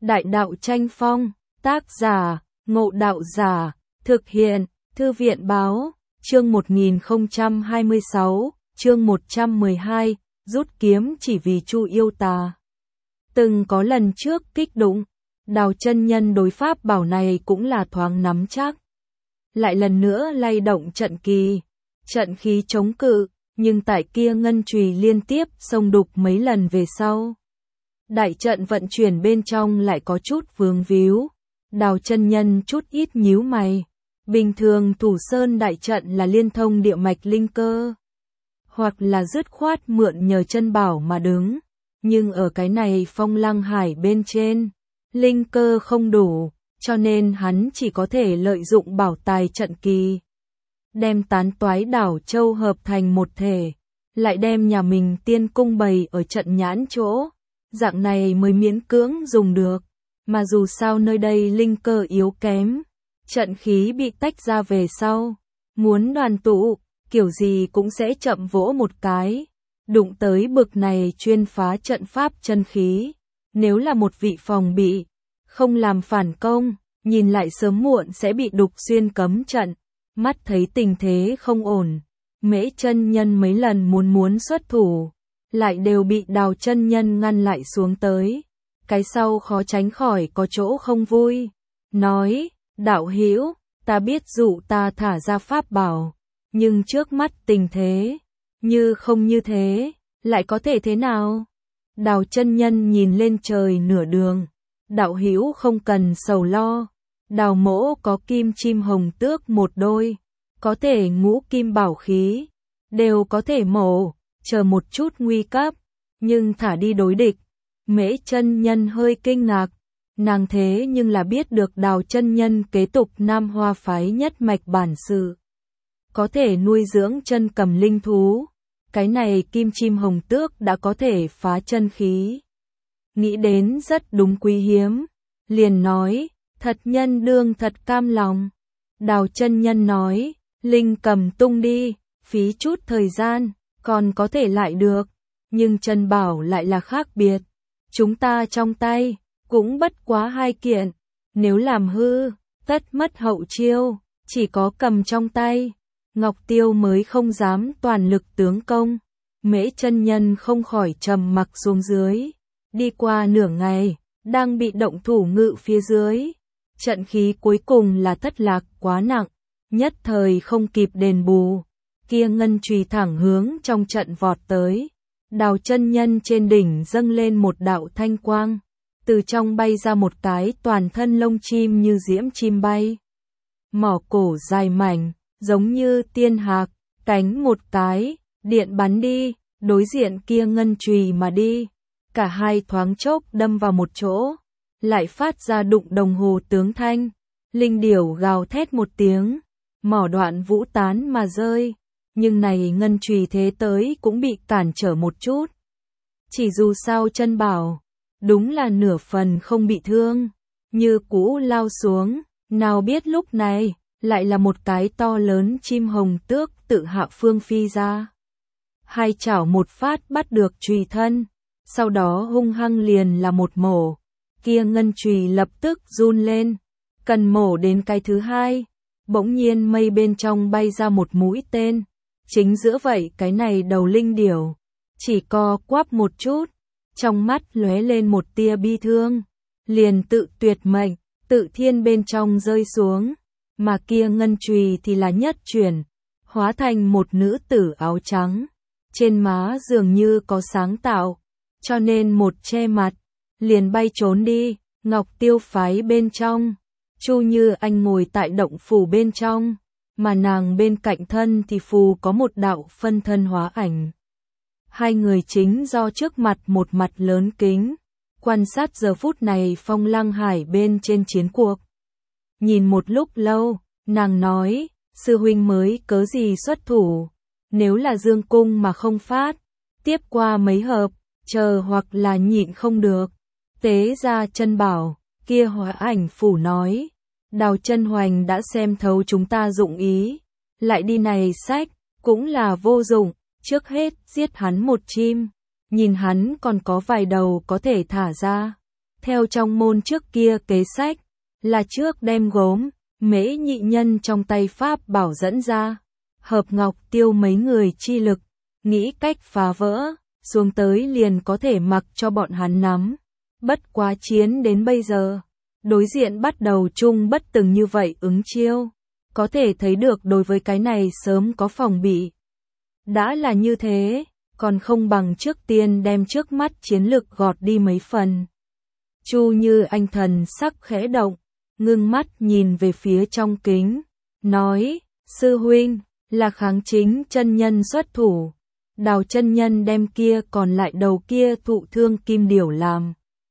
Đại đạo tranh phong, tác giả, Ngộ Đạo Giả, thực hiện, Thư viện báo, chương 1026, chương 112, rút kiếm chỉ vì Chu yêu tà. Từng có lần trước kích đụng, Đào chân nhân đối pháp bảo này cũng là thoáng nắm chắc. Lại lần nữa lay động trận kỳ, trận khí chống cự, nhưng tại kia ngân chùy liên tiếp xông đục mấy lần về sau. Đại trận vận chuyển bên trong lại có chút vướng víu, Đào chân nhân chút ít nhíu mày. Bình thường Thủ Sơn đại trận là liên thông địa mạch linh cơ, hoặc là dứt khoát mượn nhờ chân bảo mà đứng, nhưng ở cái này Phong Lăng Hải bên trên, linh cơ không đủ, cho nên hắn chỉ có thể lợi dụng bảo tài trận kỳ, đem tán toái đảo châu hợp thành một thể, lại đem nhà mình tiên cung bày ở trận nhãn chỗ, dạng này mới miễn cưỡng dùng được, mà dù sao nơi đây linh cơ yếu kém, trận khí bị tách ra về sau, muốn đoàn tụ, kiểu gì cũng sẽ chậm vỗ một cái, đụng tới bực này chuyên phá trận pháp chân khí, nếu là một vị phòng bị, không làm phản công, nhìn lại sớm muộn sẽ bị đục xuyên cấm trận. Mắt thấy tình thế không ổn, Mễ chân nhân mấy lần muốn xuất thủ, lại đều bị Đào chân nhân ngăn lại xuống tới. Cái sau khó tránh khỏi có chỗ không vui, nói: "Đạo hữu, ta biết dụ ta thả ra pháp bảo, nhưng trước mắt tình thế, như không như thế, lại có thể thế nào?" Đào chân nhân nhìn lên trời nửa đường, "Đạo hữu không cần sầu lo, Đào mỗ có kim chim hồng tước một đôi, có thể ngũ kim bảo khí, đều có thể mổ, chờ một chút nguy cấp, nhưng thả đi đối địch." Mễ chân nhân hơi kinh ngạc, nàng thế nhưng là biết được Đào chân nhân kế tục Nam Hoa phái nhất mạch bản sự, có thể nuôi dưỡng chân cầm linh thú, cái này kim chim hồng tước đã có thể phá chân khí. Nghĩ đến rất đúng quý hiếm, liền nói: "Thật nhân đương thật cam lòng." Đào chân nhân nói: "Linh cầm tung đi, phí chút thời gian, còn có thể lại được, nhưng chân bảo lại là khác biệt. Chúng ta trong tay, cũng bất quá 2 kiện, nếu làm hư, tất mất hậu chiêu, chỉ có cầm trong tay, Ngọc Tiêu mới không dám toàn lực tướng công." Mễ chân nhân không khỏi trầm mặc xuống dưới, đi qua nửa ngày, đang bị động thủ ngự phía dưới. Trận khí cuối cùng là thất lạc quá nặng, nhất thời không kịp đền bù, kia ngân chùy thẳng hướng trong trận vọt tới. Đào chân nhân trên đỉnh dâng lên một đạo thanh quang, từ trong bay ra một cái toàn thân lông chim như diễm chim bay. Mỏ cổ dài mảnh, giống như tiên hạc, cánh một cái, điện bắn đi, đối diện kia ngân chùy mà đi. Cả hai thoáng chốc đâm vào một chỗ, lại phát ra đụng đồng hồ tướng thanh. Linh điểu gào thét một tiếng, mỏ đoạn vũ tán mà rơi. Nhưng này ngân chùy thế tới cũng bị cản trở một chút. Chỉ dù sao chân bảo, đúng là nửa phần không bị thương, như cũ lao xuống, nào biết lúc này, lại là một cái to lớn chim hồng tước tự hạ phương phi ra. Hai chảo một phát bắt được chùy thân, sau đó hung hăng liền là một mổ, kia ngân chùy lập tức run lên, cần mổ đến cái thứ hai, bỗng nhiên mây bên trong bay ra một mũi tên. Chính giữa vậy cái này đầu linh điểu, chỉ co quắp một chút, trong mắt lóe lên một tia bi thương, liền tự tuyệt mệnh, tự thiên bên trong rơi xuống, mà kia ngân chùy thì là nhất chuyển, hóa thành một nữ tử áo trắng, trên má dường như có sáng tạo, cho nên một che mặt, liền bay trốn đi. Ngọc Tiêu phái bên trong, Chu Như Anh ngồi tại động phủ bên trong, mà nàng bên cạnh thân thì phù có một đạo phân thân hóa ảnh. Hai người chính do trước mặt một mặt lớn kính, quan sát giờ phút này Phong Lăng Hải bên trên chiến cuộc. Nhìn một lúc lâu, nàng nói: "Sư huynh mới cớ gì xuất thủ, nếu là dương cung mà không phát, tiếp qua mấy hợp, chờ hoặc là nhịn không được, tế ra chân bảo." Kia hóa ảnh phủ nói: "Đào chân hoành đã xem thấu chúng ta dụng ý, lại đi này sách, cũng là vô dụng, trước hết giết hắn một chim, nhìn hắn còn có vài đầu có thể thả ra. Theo trong môn trước kia kế sách, là trước đem Gốm, Mễ nhị nhân trong tay pháp bảo dẫn ra, hợp Ngọc Tiêu mấy người chi lực, nghĩ cách phá vỡ, xuống tới liền có thể mặc cho bọn hắn nắm. Bất quá chiến đến bây giờ, đối diện bắt đầu chung bất từng như vậy ứng chiêu, có thể thấy được đối với cái này sớm có phòng bị. Đã là như thế, còn không bằng trước tiên đem trước mắt chiến lực gọt đi mấy phần. Chu Như Anh thần sắc khẽ động, ngưng mắt nhìn về phía trong kính, nói, sư huynh, là Kháng Chính chân nhân xuất thủ, Đào chân nhân đem kia còn lại đầu kia thụ thương kim điểu làm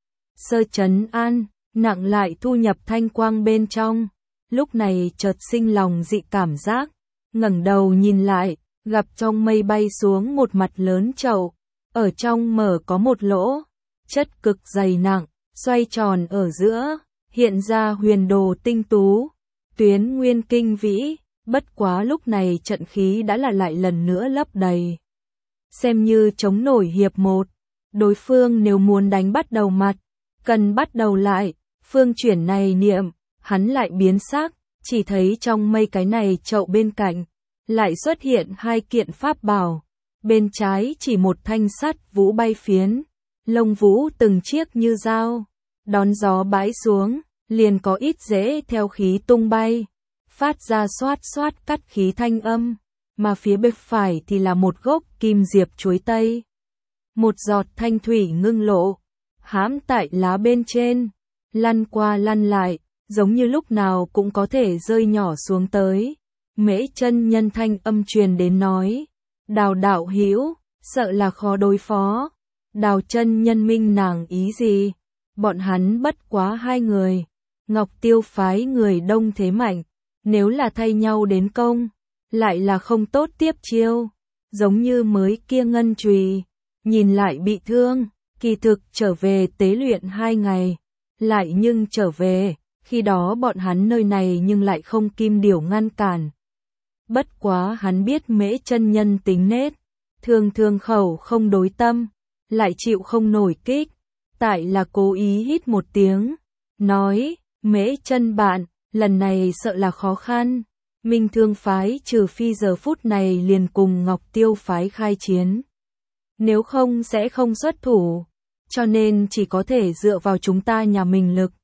sơ trấn an, nặng lại thu nhập thanh quang bên trong. Lúc này chợt sinh lòng dị cảm giác, ngẩng đầu nhìn lại, gặp trong mây bay xuống một mặt lớn chậu, ở trong mở có một lỗ, chất cực dày nặng, xoay tròn ở giữa, hiện ra huyền đồ tinh tú, tuyến nguyên kinh vĩ, bất quá lúc này trận khí đã là lại lần nữa lấp đầy. Xem như chống nổi hiệp một, đối phương nếu muốn đánh bắt đầu mặt, cần bắt đầu lại, phương chuyển này niệm, hắn lại biến sắc, chỉ thấy trong mây cái này chậu bên cạnh, lại xuất hiện hai kiện pháp bảo, bên trái chỉ một thanh sắt vũ bay phiến, lông vũ từng chiếc như dao, đón gió bãi xuống, liền có ít rễ theo khí tung bay, phát ra xoát xoát cắt khí thanh âm, mà phía bên phải thì là một gốc kim diệp chuối tây. Một giọt thanh thủy ngưng lộ, hãm tại lá bên trên, lăn qua lăn lại, giống như lúc nào cũng có thể rơi nhỏ xuống tới. Mễ chân nhân thanh âm truyền đến nói, Đào đạo hữu, sợ là khó đối phó. Đào chân nhân minh nàng ý gì? Bọn hắn bất quá hai người. Ngọc Tiêu phái người đông thế mạnh, nếu là thay nhau đến công, lại là không tốt tiếp chiêu. Giống như mới kia ngân chùy, nhìn lại bị thương, kỳ thực trở về tế luyện 2 ngày, lại nhưng trở về, khi đó bọn hắn nơi này nhưng lại không kim điểu ngăn cản. Bất quá hắn biết Mễ chân nhân tính nết, thường thường khẩu không đối tâm, lại chịu không nổi kích, tại là cố ý hít một tiếng, nói, Mễ chân bạn, lần này sợ là khó khăn, Minh Thương phái trừ phi giờ phút này liền cùng Ngọc Tiêu phái khai chiến. Nếu không sẽ không xuất thủ, cho nên chỉ có thể dựa vào chúng ta nhà mình lực.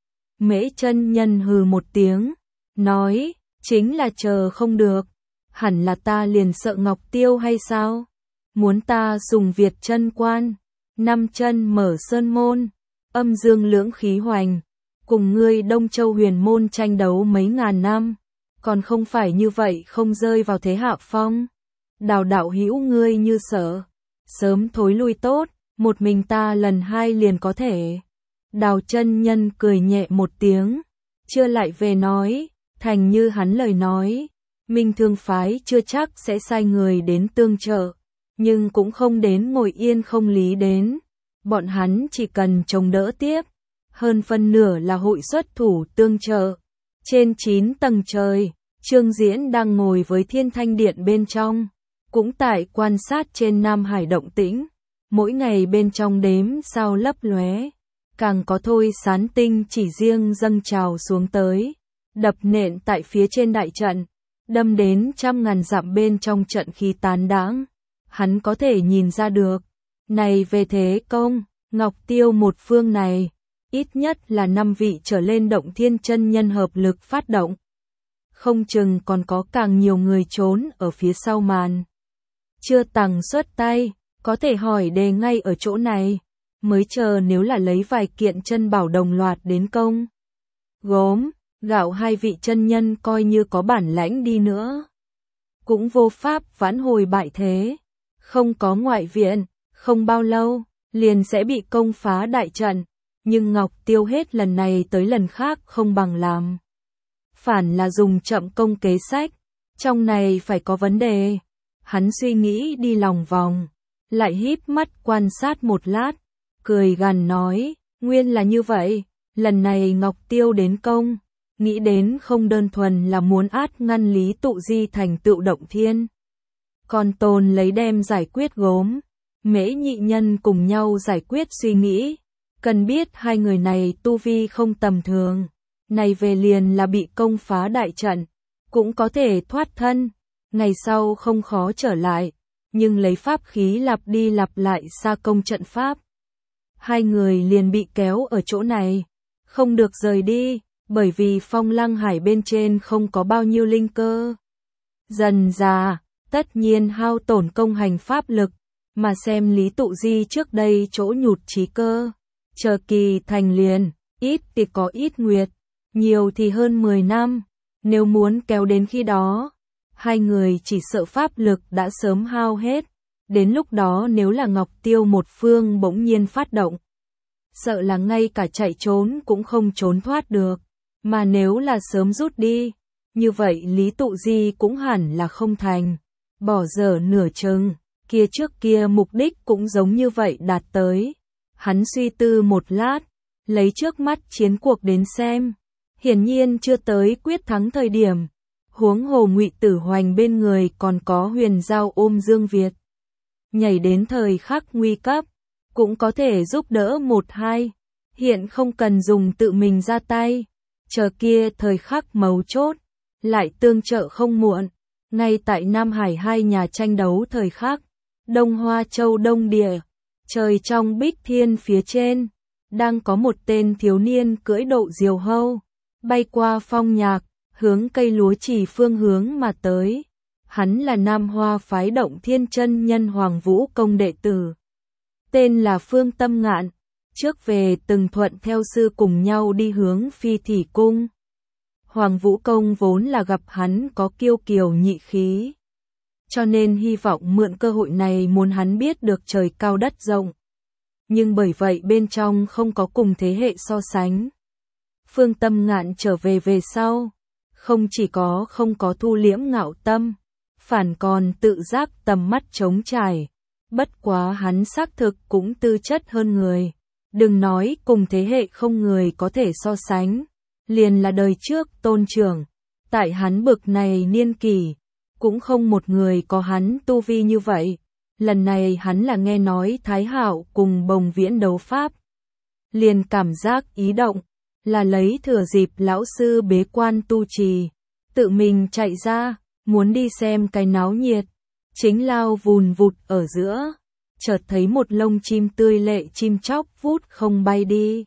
Mễ chân nhân hừ một tiếng, nói, chính là chờ không được, hẳn là ta liền sợ Ngọc Tiêu hay sao? Muốn ta dùng Việt chân quan, 5 chân mở sơn môn, âm dương lưỡng khí hoành, cùng ngươi Đông Châu huyền môn tranh đấu mấy ngàn năm, còn không phải như vậy không rơi vào thế hạ phong. Đào đạo hữu ngươi như sợ, sớm thối lui tốt, một mình ta lần 2 liền có thể. Đào chân nhân cười nhẹ một tiếng, chưa lại về nói, thành như hắn lời nói, Minh Thương phái chưa chắc sẽ sai người đến tương trợ, nhưng cũng không đến ngồi yên không lý đến, bọn hắn chỉ cần chống đỡ tiếp, hơn phân nửa là hội xuất thủ tương trợ. Trên 9 tầng trời, Trương Diễn đang ngồi với Thiên Thanh Điện bên trong, cũng tại quan sát trên Nam Hải động tĩnh, mỗi ngày bên trong đếm sao lấp lóe, càng có thôi sán tinh chỉ riêng dâng trào xuống tới, đập nện tại phía trên đại trận, đâm đến trăm ngàn dặm bên trong trận khí tán đãng. Hắn có thể nhìn ra được, này về thế công, Ngọc Tiêu một phương này, ít nhất là 5 vị trở lên động thiên chân nhân hợp lực phát động. Không chừng còn có càng nhiều người trốn ở phía sau màn. Chưa tằng xuất tay, có thể hỏi đề ngay ở chỗ này, mới chờ nếu là lấy vài kiện chân bảo đồng loạt đến công. Gốm, Gạo 2 vị chân nhân coi như có bản lãnh đi nữa, cũng vô pháp vãn hồi bại thế. Không có ngoại viện, không bao lâu, liền sẽ bị công phá đại trận, nhưng Ngọc Tiêu hết lần này tới lần khác không bằng làm. Phản là dùng chậm công kế sách, trong này phải có vấn đề. Hắn suy nghĩ đi lòng vòng, lại híp mắt quan sát một lát, cười gằn nói, nguyên là như vậy, lần này Ngọc Tiêu đến công, nghĩ đến không đơn thuần là muốn át ngăn Lý Tụ Di thành tựu động thiên. Còn tồn lấy đem giải quyết Gốm, Mễ nhị nhân cùng nhau giải quyết suy nghĩ, Cần biết hai người này tu vi không tầm thường, này về liền là bị công phá đại trận, cũng có thể thoát thân, ngày sau không khó trở lại, nhưng lấy pháp khí lặp đi lặp lại xa công trận pháp. Hai người liền bị kéo ở chỗ này, không được rời đi, bởi vì Phong Lăng Hải bên trên không có bao nhiêu linh cơ. Dần dà, tất nhiên hao tổn công hành pháp lực, mà xem Lý Tụ Di trước đây chỗ nhụt chí cơ. Chờ kỳ thành liền, ít thì có ít nguyệt, nhiều thì hơn 10 năm, nếu muốn kéo đến khi đó, hai người chỉ sợ pháp lực đã sớm hao hết, đến lúc đó nếu là Ngọc Tiêu một phương bỗng nhiên phát động, sợ là ngay cả chạy trốn cũng không trốn thoát được, mà nếu là sớm rút đi, như vậy Lý Tụ Di cũng hẳn là không thành, bỏ dở nửa chừng, kia trước kia mục đích cũng giống như vậy đạt tới. Hắn suy tư một lát, lấy trước mắt chiến cuộc đến xem, hiển nhiên chưa tới quyết thắng thời điểm, huống hồ Ngụy Tử Hoành bên người còn có Huyền Giao ôm Dương Việt. Nhảy đến thời khắc nguy cấp, cũng có thể giúp đỡ một hai, hiện không cần dùng tự mình ra tay, chờ kia thời khắc mấu chốt, lại tương trợ không muộn, ngay tại Nam Hải hai nhà tranh đấu thời khắc, Đông Hoa Châu Đông Địa. Trời trong bích thiên phía trên, đang có một tên thiếu niên cưỡi độ diều hâu, bay qua phong nhạc, hướng cây lúa chỉ phương hướng mà tới. Hắn là Nam Hoa phái Động Thiên chân nhân Hoàng Vũ Công đệ tử. Tên là Phương Tâm Ngạn, trước về từng thuận theo sư cùng nhau đi hướng Phi Thỉ Cung. Hoàng Vũ Công vốn là gặp hắn có kiêu kiều nhị khí, cho nên hy vọng mượn cơ hội này muốn hắn biết được trời cao đất rộng. Nhưng bởi vậy bên trong không có cùng thế hệ so sánh. Phương Tâm Ngạn trở về sau, không chỉ không có thu liễm ngạo tâm, phản còn tự giác tầm mắt trống trải. Bất quá hắn xác thực cũng tư chất hơn người. Đừng nói cùng thế hệ không người có thể so sánh, liền là đời trước tôn trưởng, tại hắn bực này niên kỷ, cũng không một người có hắn tu vi như vậy. Lần này hắn là nghe nói Thái Hạo cùng Bồng Viễn đấu pháp, liền cảm giác ý động, là lấy thừa dịp lão sư bế quan tu trì, tự mình chạy ra, muốn đi xem cái náo nhiệt. Chính lao vùn vụt ở giữa, chợt thấy một lông chim tươi lệ chim chóc vút không bay đi.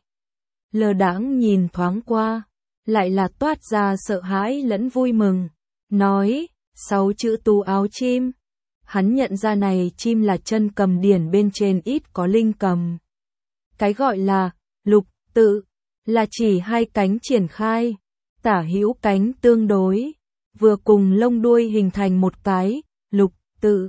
Lờ đãng nhìn thoáng qua, lại là toát ra sợ hãi lẫn vui mừng, nói, 6 chữ tu áo chim. Hắn nhận ra này chim là chân cầm điển bên trên ít có linh cầm. Cái gọi là lục tự là chỉ hai cánh triển khai, tả hữu cánh tương đối, vừa cùng lông đuôi hình thành một cái lục tự.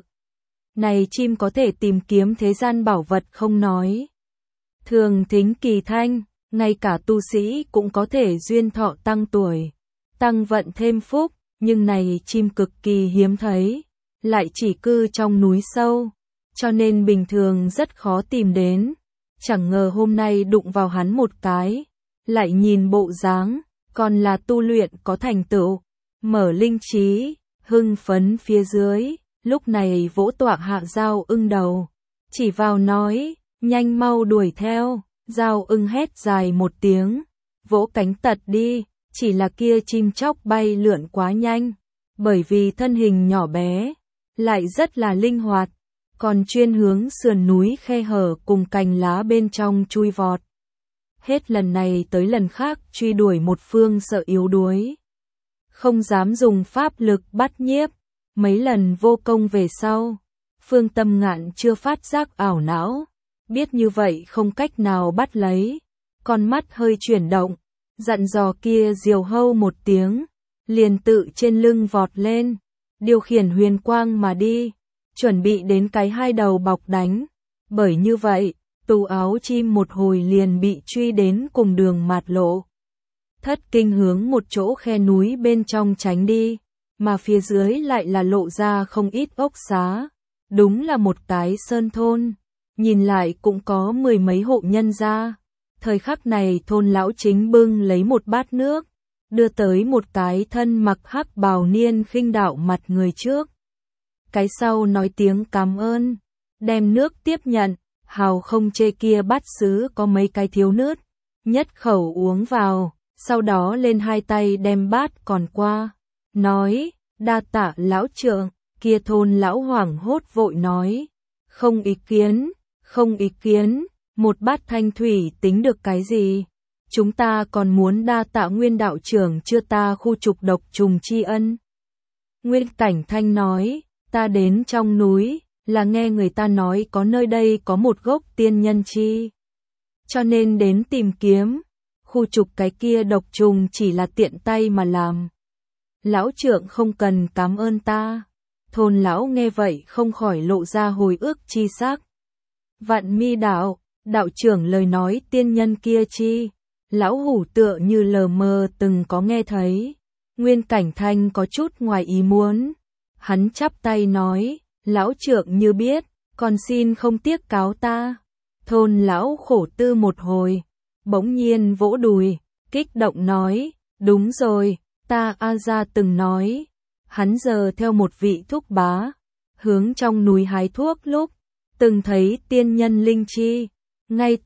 Này chim có thể tìm kiếm thế gian bảo vật không nói, thường thính kỳ thanh, ngay cả tu sĩ cũng có thể duyên thọ tăng tuổi, tăng vận thêm phúc, nhưng này chim cực kỳ hiếm thấy, lại chỉ cư trong núi sâu, cho nên bình thường rất khó tìm đến. Chẳng ngờ hôm nay đụng vào hắn một cái, lại nhìn bộ dáng, còn là tu luyện có thành tựu, mở linh trí, hưng phấn phía dưới, lúc này vỗ tọa hạ Dao Ưng đầu, chỉ vào nói, nhanh mau đuổi theo. Dao Ưng hét dài một tiếng, vỗ cánh tật đi, chỉ là kia chim chóc bay lượn quá nhanh, bởi vì thân hình nhỏ bé, lại rất là linh hoạt, còn chuyên hướng sườn núi khe hở cùng cành lá bên trong chui vọt. Hết lần này tới lần khác truy đuổi một phương sợ yếu đuối, không dám dùng pháp lực bắt nhiếp, mấy lần vô công về sau, Phương Tâm Ngạn chưa phát giác ảo não, biết như vậy không cách nào bắt lấy, con mắt hơi chuyển động, dặn dò kia diều hâu một tiếng, liền tự trên lưng vọt lên, điều khiển huyền quang mà đi, chuẩn bị đến cái hai đầu bọc đánh. Bởi như vậy, tu áo chim một hồi liền bị truy đến cùng đường mạt lộ. Thất kinh hướng một chỗ khe núi bên trong tránh đi, mà phía dưới lại là lộ ra không ít ốc xá. Đúng là một cái sơn thôn, nhìn lại cũng có 10 mấy hộ nhân gia. Thời khắc này thôn lão chính bưng lấy một bát nước, đưa tới một cái thân mặc hắc bào niên khinh đạo mặt người trước. Cái sau nói tiếng cảm ơn, đem nước tiếp nhận, hào không chê kia bát sứ có mấy cái thiếu nước, nhất khẩu uống vào, sau đó lên hai tay đem bát còn qua, nói, đa tạ lão trượng, kia thôn lão hoảng hốt vội nói, không ý kiến, không ý kiến, một bát thanh thủy tính được cái gì, chúng ta còn muốn đa tạ Nguyên đạo trưởng chưa ta khu trục độc trùng tri ân. Nguyên Cảnh Thanh nói, ta đến trong núi, là nghe người ta nói có nơi đây có một gốc tiên nhân chi. Cho nên đến tìm kiếm, khu trục cái kia độc trùng chỉ là tiện tay mà làm. Lão trượng không cần cảm ơn ta. Thôn lão nghe vậy không khỏi lộ ra hồi ức chi sắc. Vạn Mi đạo, đạo trưởng lời nói tiên nhân kia chi. Lão hủ tựa như lờ mờ từng có nghe thấy. Nguyên Cảnh Thanh có chút ngoài ý muốn. Hắn chắp tay nói, lão trượng như biết, còn xin không tiếc cáo ta. Thôn lão khổ tư một hồi, bỗng nhiên vỗ đùi, kích động nói, đúng rồi, ta A Gia từng nói. Hắn giờ theo một vị thúc bá, hướng trong núi hái thuốc lúc, từng thấy tiên nhân linh chi. Ngay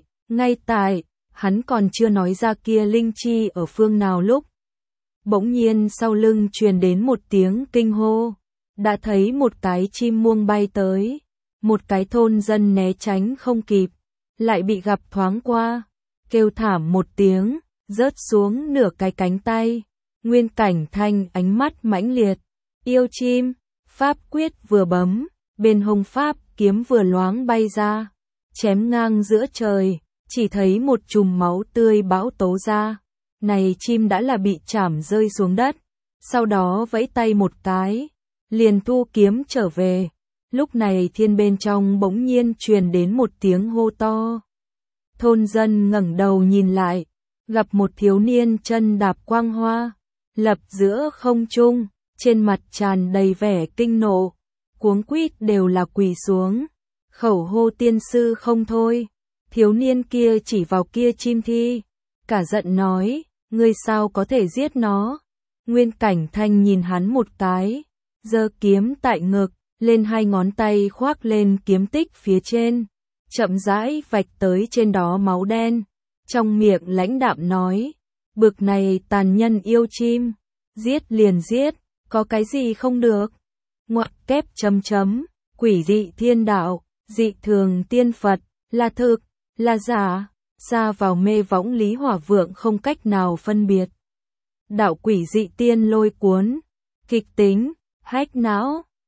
tại, hắn còn chưa nói ra kia linh chi ở phương nào lúc. Bỗng nhiên sau lưng truyền đến một tiếng kinh hô, đã thấy một cái chim muông bay tới, một cái thôn dân né tránh không kịp, lại bị gặp thoáng qua, kêu thảm một tiếng, rớt xuống nửa cái cánh tay. Nguyên Cảnh Thanh ánh mắt mãnh liệt, yêu chim, pháp quyết vừa bấm, bên hông pháp kiếm vừa loáng bay ra, chém ngang giữa trời, chỉ thấy một chùm máu tươi bão tố ra. Này chim đã là bị chảm rơi xuống đất, sau đó vẫy tay một cái, liền thu kiếm trở về. Lúc này thiên bên trong bỗng nhiên truyền đến một tiếng hô to. Thôn dân ngẩng đầu nhìn lại, gặp một thiếu niên chân đạp quang hoa, lập giữa không trung, trên mặt tràn đầy vẻ kinh nộ, cuống quýt đều là quỳ xuống, khẩu hô tiên sư không thôi. Thiếu niên kia chỉ vào kia chim thi, cả giận nói, ngươi sao có thể giết nó? Nguyên Cảnh Thanh nhìn hắn một cái, giơ kiếm tại ngực, lên hai ngón tay khoác lên kiếm tích phía trên, chậm rãi vạch tới trên đó máu đen, trong miệng lãnh đạm nói, bực này tàn nhân yêu chim, giết liền giết, có cái gì không được? Ngoặc kép chấm chấm, quỷ dị thiên đạo, dị thường tiên Phật, là thực, là giả, xa vào mê võng Lý Hỏa Vượng không cách nào phân biệt. Đạo quỷ dị tiên lôi cuốn, kịch tính, hách não.